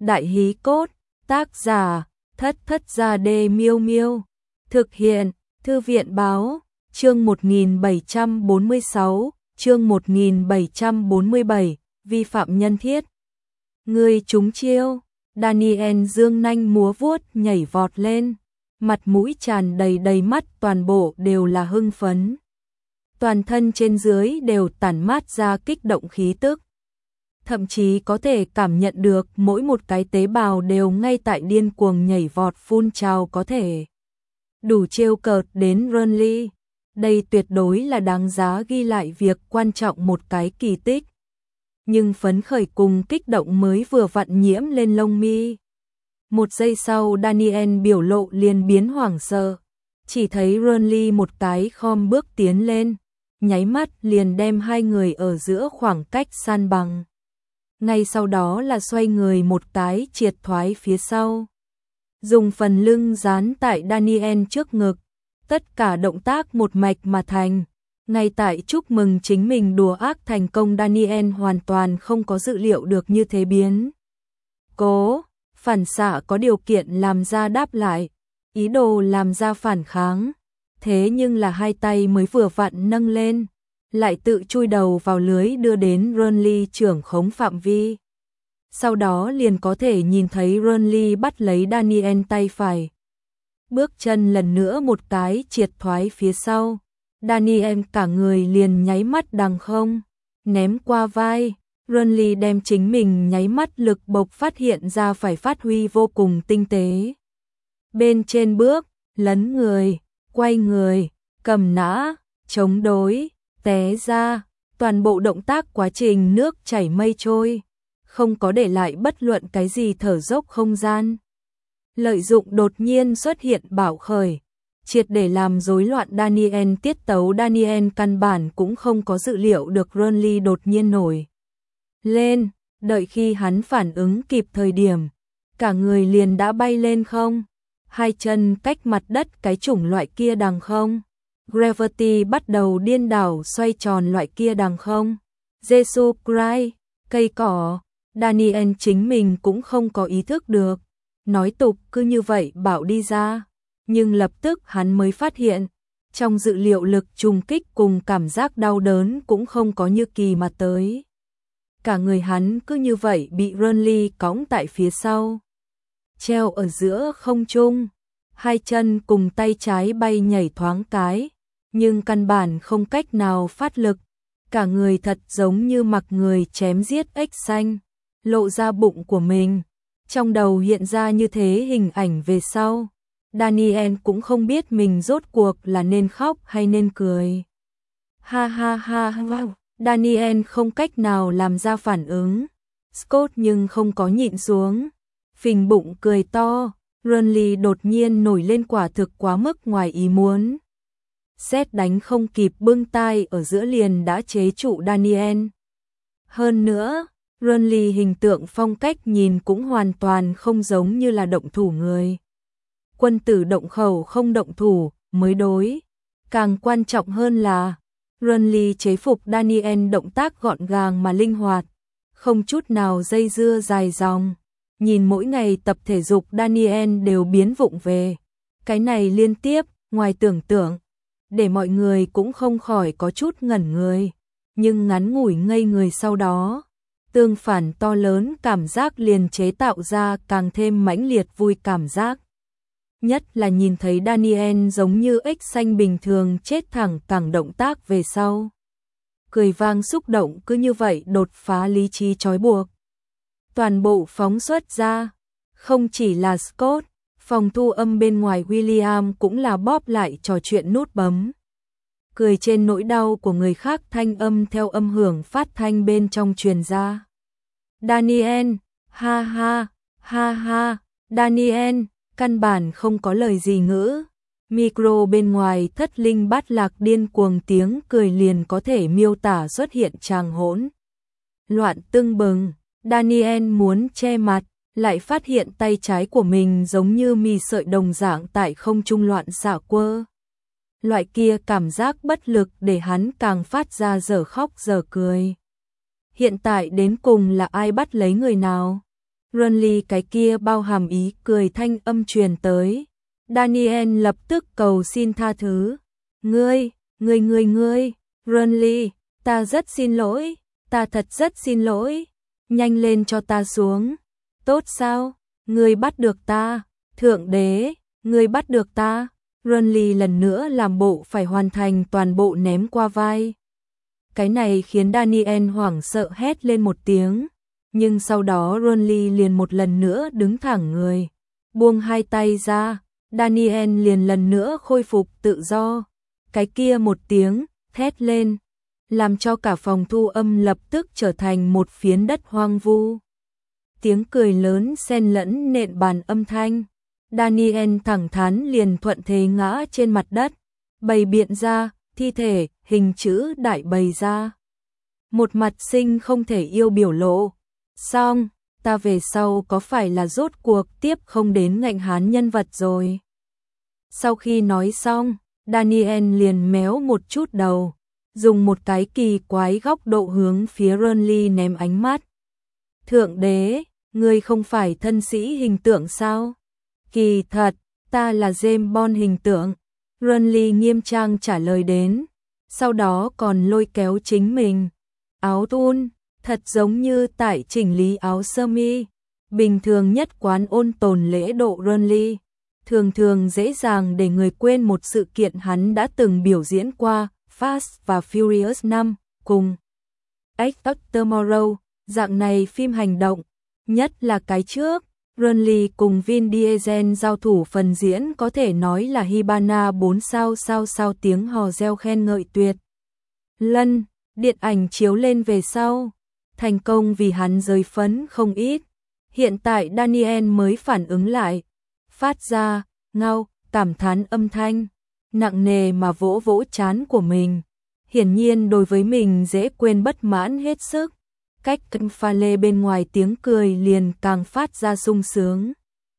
Đại hí cốt, tác giả, Thất Thất Gia Đê Miêu Miêu. Thực hiện, Thư viện báo, chương 1746, chương 1747, vi phạm nhân thiết. Người trúng chiêu, Daniel dương nanh múa vuốt nhảy vọt lên, mặt mũi tràn đầy mắt toàn bộ đều là hưng phấn. Toàn thân trên dưới đều tản mát ra kích động khí tức. Thậm chí có thể cảm nhận được mỗi một cái tế bào đều ngay tại điên cuồng nhảy vọt phun trào có thể. Đủ trêu cợt đến Renly. Đây tuyệt đối là đáng giá ghi lại việc quan trọng một cái kỳ tích. Nhưng phấn khởi cùng kích động mới vừa vặn nhiễm lên lông mi. Một giây sau Daniel biểu lộ liền biến hoảng sợ. Chỉ thấy Renly một cái khom bước tiến lên, nháy mắt liền đem hai người ở giữa khoảng cách san bằng. Ngay sau đó là xoay người một cái triệt thoái phía sau. Dùng phần lưng dán tại Daniel trước ngực. Tất cả động tác một mạch mà thành. Ngay tại chúc mừng chính mình đùa ác thành công, Daniel hoàn toàn không có dự liệu được như thế biến. Cố, phản xạ có điều kiện làm ra đáp lại, ý đồ làm ra phản kháng. Thế nhưng là hai tay mới vừa vặn nâng lên, lại tự chui đầu vào lưới đưa đến Renly trưởng khống phạm vi. Sau đó liền có thể nhìn thấy Renly bắt lấy Daniel tay phải. Bước chân lần nữa một cái triệt thoái phía sau. Daniel cả người liền nháy mắt đằng không, ném qua vai. Renly đem chính mình nháy mắt lực bộc phát hiện ra phải phát huy vô cùng tinh tế. Bên trên bước, lấn người, quay người, cầm nã, chống đối, té ra, toàn bộ động tác quá trình nước chảy mây trôi, không có để lại bất luận cái gì thở dốc không gian. Lợi dụng đột nhiên xuất hiện bạo khởi, triệt để làm rối loạn Daniel tiết tấu. Daniel căn bản cũng không có dự liệu được Renly đột nhiên nổi lên, đợi khi hắn phản ứng kịp thời điểm, cả người liền đã bay lên không, hai chân cách mặt đất cái chủng loại kia đằng không. Gravity bắt đầu điên đảo xoay tròn loại kia đằng không. Jesus Christ, cây cỏ, Daniel chính mình cũng không có ý thức được. Nói tục cứ như vậy bảo đi ra, nhưng lập tức hắn mới phát hiện, trong dự liệu lực trùng kích cùng cảm giác đau đớn cũng không có như kỳ mà tới. Cả người hắn cứ như vậy bị Renly cõng tại phía sau, treo ở giữa không trung, hai chân cùng tay trái bay nhảy thoáng cái, nhưng căn bản không cách nào phát lực, cả người thật giống như mặc người chém giết ếch xanh, lộ ra bụng của mình. Trong đầu hiện ra như thế hình ảnh về sau, Daniel cũng không biết mình rốt cuộc là nên khóc hay nên cười. Ha ha ha wow. Daniel không cách nào làm ra phản ứng. Scott nhưng không có nhịn xuống, phình bụng cười to. Renly đột nhiên nổi lên quả thực quá mức ngoài ý muốn. Sét đánh không kịp bưng tay ở giữa liền đã chế trụ Daniel. Hơn nữa, Renly hình tượng phong cách nhìn cũng hoàn toàn không giống như là động thủ người. Quân tử động khẩu không động thủ mới đối. Càng quan trọng hơn là Renly chế phục Daniel động tác gọn gàng mà linh hoạt, không chút nào dây dưa dài dòng. Nhìn mỗi ngày tập thể dục Daniel đều biến vụng về. Cái này liên tiếp, ngoài tưởng tượng, để mọi người cũng không khỏi có chút ngẩn người. Nhưng ngắn ngủi ngây người sau đó, tương phản to lớn cảm giác liền chế tạo ra càng thêm mãnh liệt vui cảm giác. Nhất là nhìn thấy Daniel giống như ếch xanh bình thường chết thẳng cẳng động tác về sau. Cười vang xúc động cứ như vậy đột phá lý trí trói buộc. Toàn bộ phóng xuất ra, không chỉ là Scott, phòng thu âm bên ngoài William cũng là bóp lại trò chuyện nút bấm. Cười trên nỗi đau của người khác thanh âm theo âm hưởng phát thanh bên trong truyền ra. Daniel, ha ha, ha ha, Daniel, căn bản không có lời gì ngữ. Micro bên ngoài thất linh bát lạc điên cuồng tiếng cười liền có thể miêu tả xuất hiện tràng hỗn loạn tưng bừng. Daniel muốn che mặt, lại phát hiện tay trái của mình giống như mì sợi đồng dạng tại không trung loạn xạ quơ. Loại kia cảm giác bất lực để hắn càng phát ra dở khóc dở cười. Hiện tại đến cùng là ai bắt lấy người nào? Renly cái kia bao hàm ý cười thanh âm truyền tới. Daniel lập tức cầu xin tha thứ. Ngươi, Renly, ta rất xin lỗi, ta thật rất xin lỗi. Nhanh lên cho ta xuống. Tốt sao? Ngươi bắt được ta. Thượng đế, ngươi bắt được ta. Renly lần nữa làm bộ phải hoàn thành toàn bộ ném qua vai. Cái này khiến Daniel hoảng sợ hét lên một tiếng. Nhưng sau đó Renly liền một lần nữa đứng thẳng người. Buông hai tay ra, Daniel liền lần nữa khôi phục tự do. Cái kia một tiếng, thét lên, làm cho cả phòng thu âm lập tức trở thành một phiến đất hoang vu. Tiếng cười lớn xen lẫn nện bàn âm thanh. Daniel thẳng thắn liền thuận thế ngã trên mặt đất, bày biện ra, thi thể, hình chữ đại bày ra. Một mặt sinh không thể yêu biểu lộ. Xong, ta về sau có phải là rốt cuộc tiếp không đến ngạnh hán nhân vật rồi. Sau khi nói xong, Daniel liền méo một chút đầu, dùng một cái kỳ quái góc độ hướng phía Renly ném ánh mắt. Thượng đế, ngươi không phải thân sĩ hình tượng sao? Kỳ thật, ta là James Bond hình tượng. Renly nghiêm trang trả lời đến, sau đó còn lôi kéo chính mình. Áo thun, thật giống như tại chỉnh lý áo sơ mi. Bình thường nhất quán ôn tồn lễ độ Renly, thường thường dễ dàng để người quên một sự kiện hắn đã từng biểu diễn qua, Fast và Furious 5, cùng Edge of Tomorrow, dạng này phim hành động, nhất là cái trước. Renly cùng Vin Diesel giao thủ phần diễn có thể nói là Hibana 4 sao tiếng hò reo khen ngợi tuyệt. Lân, điện ảnh chiếu lên về sau, thành công vì hắn rơi phấn không ít. Hiện tại Daniel mới phản ứng lại, phát ra, ngao, cảm thán âm thanh, nặng nề mà vỗ vỗ trán của mình. Hiển nhiên đối với mình dễ quên bất mãn hết sức. Cách cân pha lê bên ngoài tiếng cười liền càng phát ra sung sướng.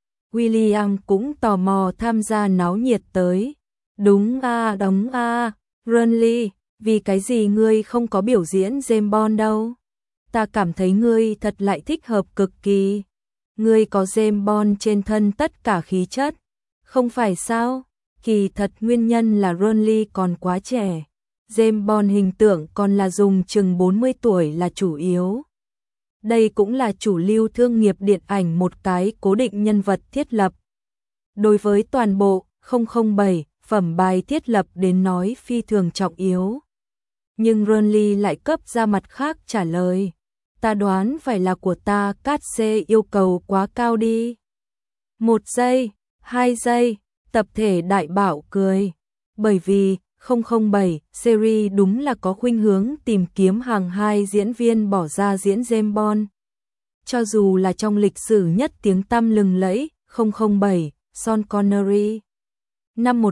William cũng tò mò tham gia náo nhiệt tới. Đúng a, đóng a, Renly, vì cái gì ngươi không có biểu diễn James Bond đâu? Ta cảm thấy ngươi thật lại thích hợp cực kỳ. Ngươi có James Bond trên thân tất cả khí chất. Không phải sao? Kỳ thật nguyên nhân là Renly còn quá trẻ. James Bond hình tượng còn là dùng chừng 40 tuổi là chủ yếu. Đây cũng là chủ lưu thương nghiệp điện ảnh một cái cố định nhân vật thiết lập. Đối với toàn bộ 007 phẩm bài thiết lập đến nói phi thường trọng yếu. Nhưng Renly lại cấp ra mặt khác trả lời. Ta đoán phải là của ta, cát xê yêu cầu quá cao đi. 1 giây, 2 giây, tập thể đại bảo cười. Bởi vì 007 series đúng là có khuynh hướng tìm kiếm hàng hai diễn viên bỏ ra diễn James Bond. Cho dù là trong lịch sử nhất tiếng tăm lừng lẫy, 007, Sean Connery. Năm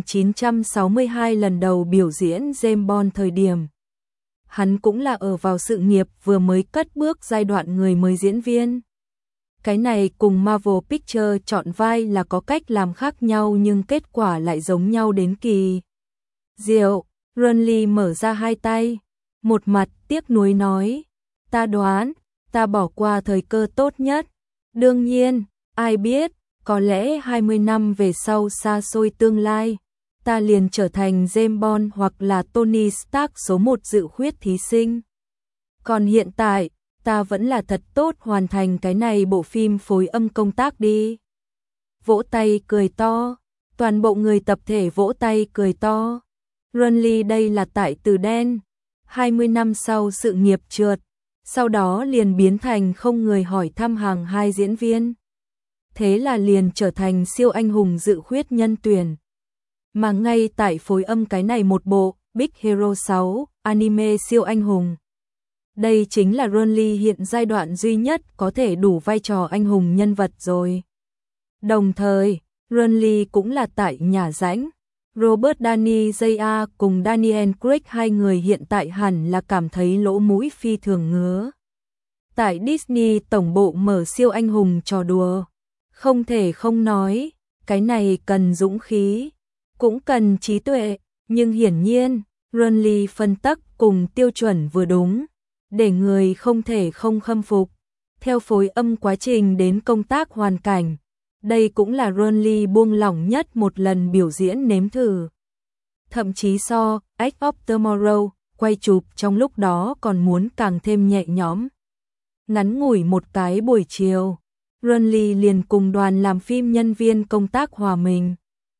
1962 lần đầu biểu diễn James Bond thời điểm. Hắn cũng là ở vào sự nghiệp vừa mới cất bước giai đoạn người mới diễn viên. Cái này cùng Marvel Pictures chọn vai là có cách làm khác nhau nhưng kết quả lại giống nhau đến kỳ diệu. Renly mở ra hai tay, một mặt tiếc nuối nói, ta đoán, ta bỏ qua thời cơ tốt nhất. Đương nhiên, ai biết, có lẽ 20 năm về sau xa xôi tương lai, ta liền trở thành James Bond hoặc là Tony Stark số 1 dự khuyết thí sinh. Còn hiện tại, ta vẫn là thật tốt hoàn thành cái này bộ phim phối âm công tác đi. Vỗ tay cười to, toàn bộ người tập thể vỗ tay cười to. Renly đây là tại từ đen, 20 năm sau sự nghiệp trượt, sau đó liền biến thành không người hỏi thăm hàng hai diễn viên. Thế là liền trở thành siêu anh hùng dự khuyết nhân tuyển. Mà ngay tại phối âm cái này một bộ, Big Hero 6, anime siêu anh hùng. Đây chính là Renly hiện giai đoạn duy nhất có thể đủ vai trò anh hùng nhân vật rồi. Đồng thời, Renly cũng là tại nhà rãnh. Robert Downey Jr. cùng Daniel Craig hai người hiện tại hẳn là cảm thấy lỗ mũi phi thường ngứa. Tại Disney tổng bộ mở siêu anh hùng trò đùa. Không thể không nói, cái này cần dũng khí, cũng cần trí tuệ, nhưng hiển nhiên, Renly phân tắc cùng tiêu chuẩn vừa đúng, để người không thể không khâm phục. Theo phối âm quá trình đến công tác hoàn cảnh, đây cũng là Ronly buông lỏng nhất một lần biểu diễn nếm thử. Thậm chí so Edge of Tomorrow, quay chụp trong lúc đó còn muốn càng thêm nhẹ nhõm. Ngắn ngủi một cái buổi chiều, Ronly liền cùng đoàn làm phim nhân viên công tác hòa mình.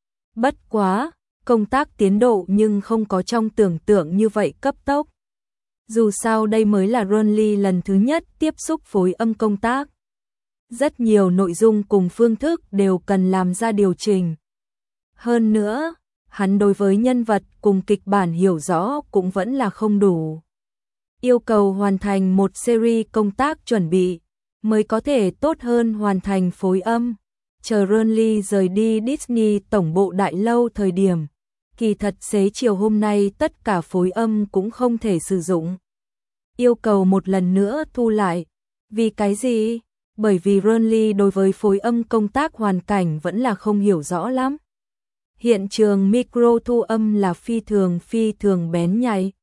Bất quá, công tác tiến độ nhưng không có trong tưởng tượng như vậy cấp tốc. Dù sao đây mới là Ronly lần thứ nhất tiếp xúc phối âm công tác. Rất nhiều nội dung cùng phương thức đều cần làm ra điều chỉnh. Hơn nữa, hắn đối với nhân vật cùng kịch bản hiểu rõ cũng vẫn là không đủ. Yêu cầu hoàn thành một series công tác chuẩn bị, mới có thể tốt hơn hoàn thành phối âm. Chờ Ronly rời đi Disney tổng bộ đại lâu thời điểm, kỳ thật xế chiều hôm nay tất cả phối âm cũng không thể sử dụng. Yêu cầu một lần nữa thu lại. Vì cái gì? Bởi vì Ronly đối với phối âm công tác hoàn cảnh vẫn là không hiểu rõ lắm. Hiện trường micro thu âm là phi thường bén nhạy.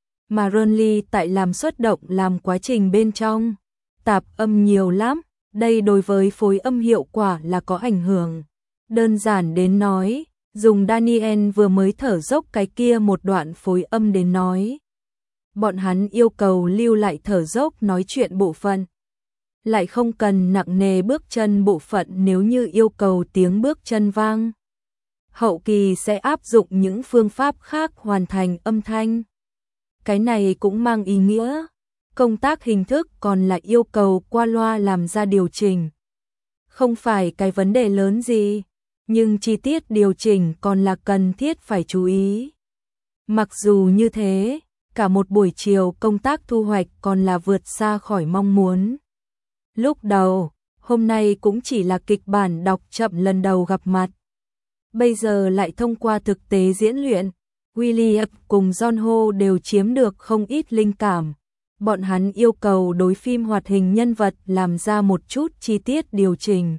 Mà Ronly tại làm xuất động làm quá trình bên trong, tạp âm nhiều lắm, đây đối với phối âm hiệu quả là có ảnh hưởng. Đơn giản đến nói, dùng Daniel vừa mới thở dốc cái kia một đoạn phối âm đến nói. Bọn hắn yêu cầu lưu lại thở dốc nói chuyện bộ phận. Lại không cần nặng nề bước chân bộ phận nếu như yêu cầu tiếng bước chân vang. Hậu kỳ sẽ áp dụng những phương pháp khác hoàn thành âm thanh. Cái này cũng mang ý nghĩa, công tác hình thức còn là yêu cầu qua loa làm ra điều chỉnh. Không phải cái vấn đề lớn gì, nhưng chi tiết điều chỉnh còn là cần thiết phải chú ý. Mặc dù như thế, cả một buổi chiều công tác thu hoạch còn là vượt xa khỏi mong muốn. Lúc đầu, hôm nay cũng chỉ là kịch bản đọc chậm lần đầu gặp mặt. Bây giờ lại thông qua thực tế diễn luyện, William cùng John Ho đều chiếm được không ít linh cảm. Bọn hắn yêu cầu đối phim hoạt hình nhân vật làm ra một chút chi tiết điều chỉnh.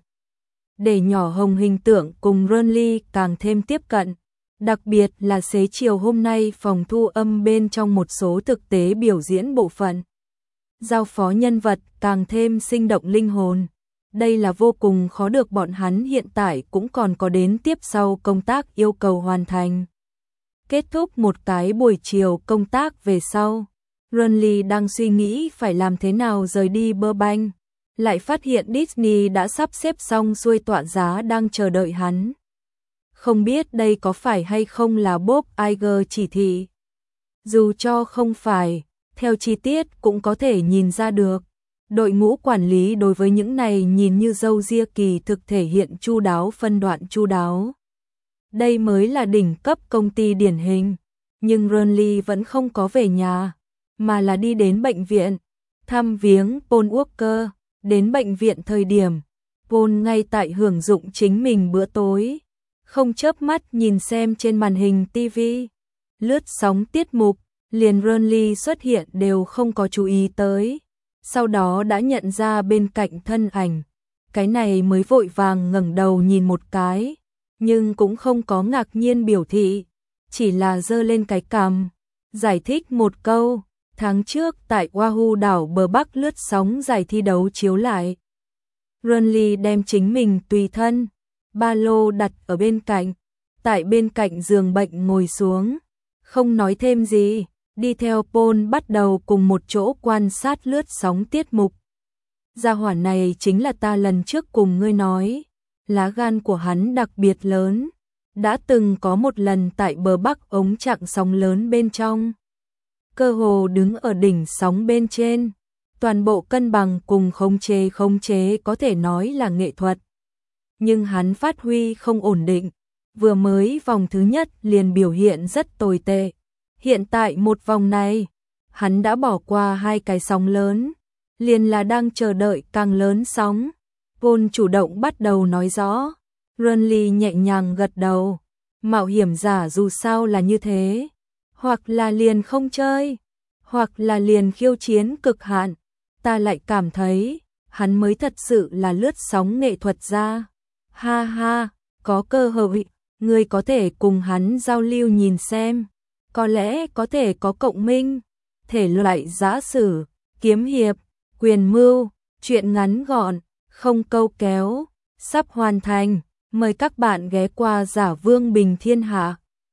Để nhỏ hồng hình tượng cùng Ronly càng thêm tiếp cận. Đặc biệt là xế chiều hôm nay phòng thu âm bên trong một số thực tế biểu diễn bộ phận. Giao phó nhân vật càng thêm sinh động linh hồn. Đây là vô cùng khó được bọn hắn hiện tại cũng còn có đến tiếp sau công tác yêu cầu hoàn thành. Kết thúc một cái buổi chiều công tác về sau, Ronly đang suy nghĩ phải làm thế nào rời đi Burbank, lại phát hiện Disney đã sắp xếp xong xuôi tọa giá đang chờ đợi hắn. Không biết đây có phải hay không là Bob Iger chỉ thị. Dù cho không phải, theo chi tiết cũng có thể nhìn ra được. Đội ngũ quản lý đối với những này nhìn như râu ria kỳ thực thể hiện chu đáo phân đoạn chu đáo. Đây mới là đỉnh cấp công ty điển hình. Nhưng Ronly vẫn không có về nhà, mà là đi đến bệnh viện, thăm viếng Paul Walker. Đến bệnh viện thời điểm, Paul ngay tại hưởng dụng chính mình bữa tối. Không chớp mắt nhìn xem trên màn hình TV. Lướt sóng tiết mục, liền Ronly xuất hiện đều không có chú ý tới. Sau đó đã nhận ra bên cạnh thân ảnh. Cái này mới vội vàng ngẩng đầu nhìn một cái, nhưng cũng không có ngạc nhiên biểu thị, chỉ là giơ lên cái cằm, giải thích một câu. Tháng trước tại Oahu đảo bờ Bắc lướt sóng giải thi đấu chiếu lại. Ronly đem chính mình tùy thân, ba lô đặt ở bên cạnh, tại bên cạnh giường bệnh ngồi xuống, không nói thêm gì, đi theo Paul bắt đầu cùng một chỗ quan sát lướt sóng tiết mục. Gia hỏa này chính là ta lần trước cùng ngươi nói, lá gan của hắn đặc biệt lớn, đã từng có một lần tại bờ Bắc ống chặn sóng lớn bên trong. Cơ hồ đứng ở đỉnh sóng bên trên, toàn bộ cân bằng cùng khống chế có thể nói là nghệ thuật. Nhưng hắn phát huy không ổn định, vừa mới vòng thứ nhất liền biểu hiện rất tồi tệ. Hiện tại một vòng này, hắn đã bỏ qua hai cái sóng lớn, liền là đang chờ đợi càng lớn sóng. Paul chủ động bắt đầu nói rõ, Ronly nhẹ nhàng gật đầu, mạo hiểm giả dù sao là như thế. Hoặc là liền không chơi, hoặc là liền khiêu chiến cực hạn. Ta lại cảm thấy, hắn mới thật sự là lướt sóng nghệ thuật ra. Ha ha, có cơ hội, ngươi có thể cùng hắn giao lưu nhìn xem. Có lẽ có thể có cộng minh, thể loại giã sử, kiếm hiệp, quyền mưu, Chuyện ngắn gọn, không câu kéo, sắp hoàn thành. Mời các bạn ghé qua Giả Vương Bình Thiên Hạ.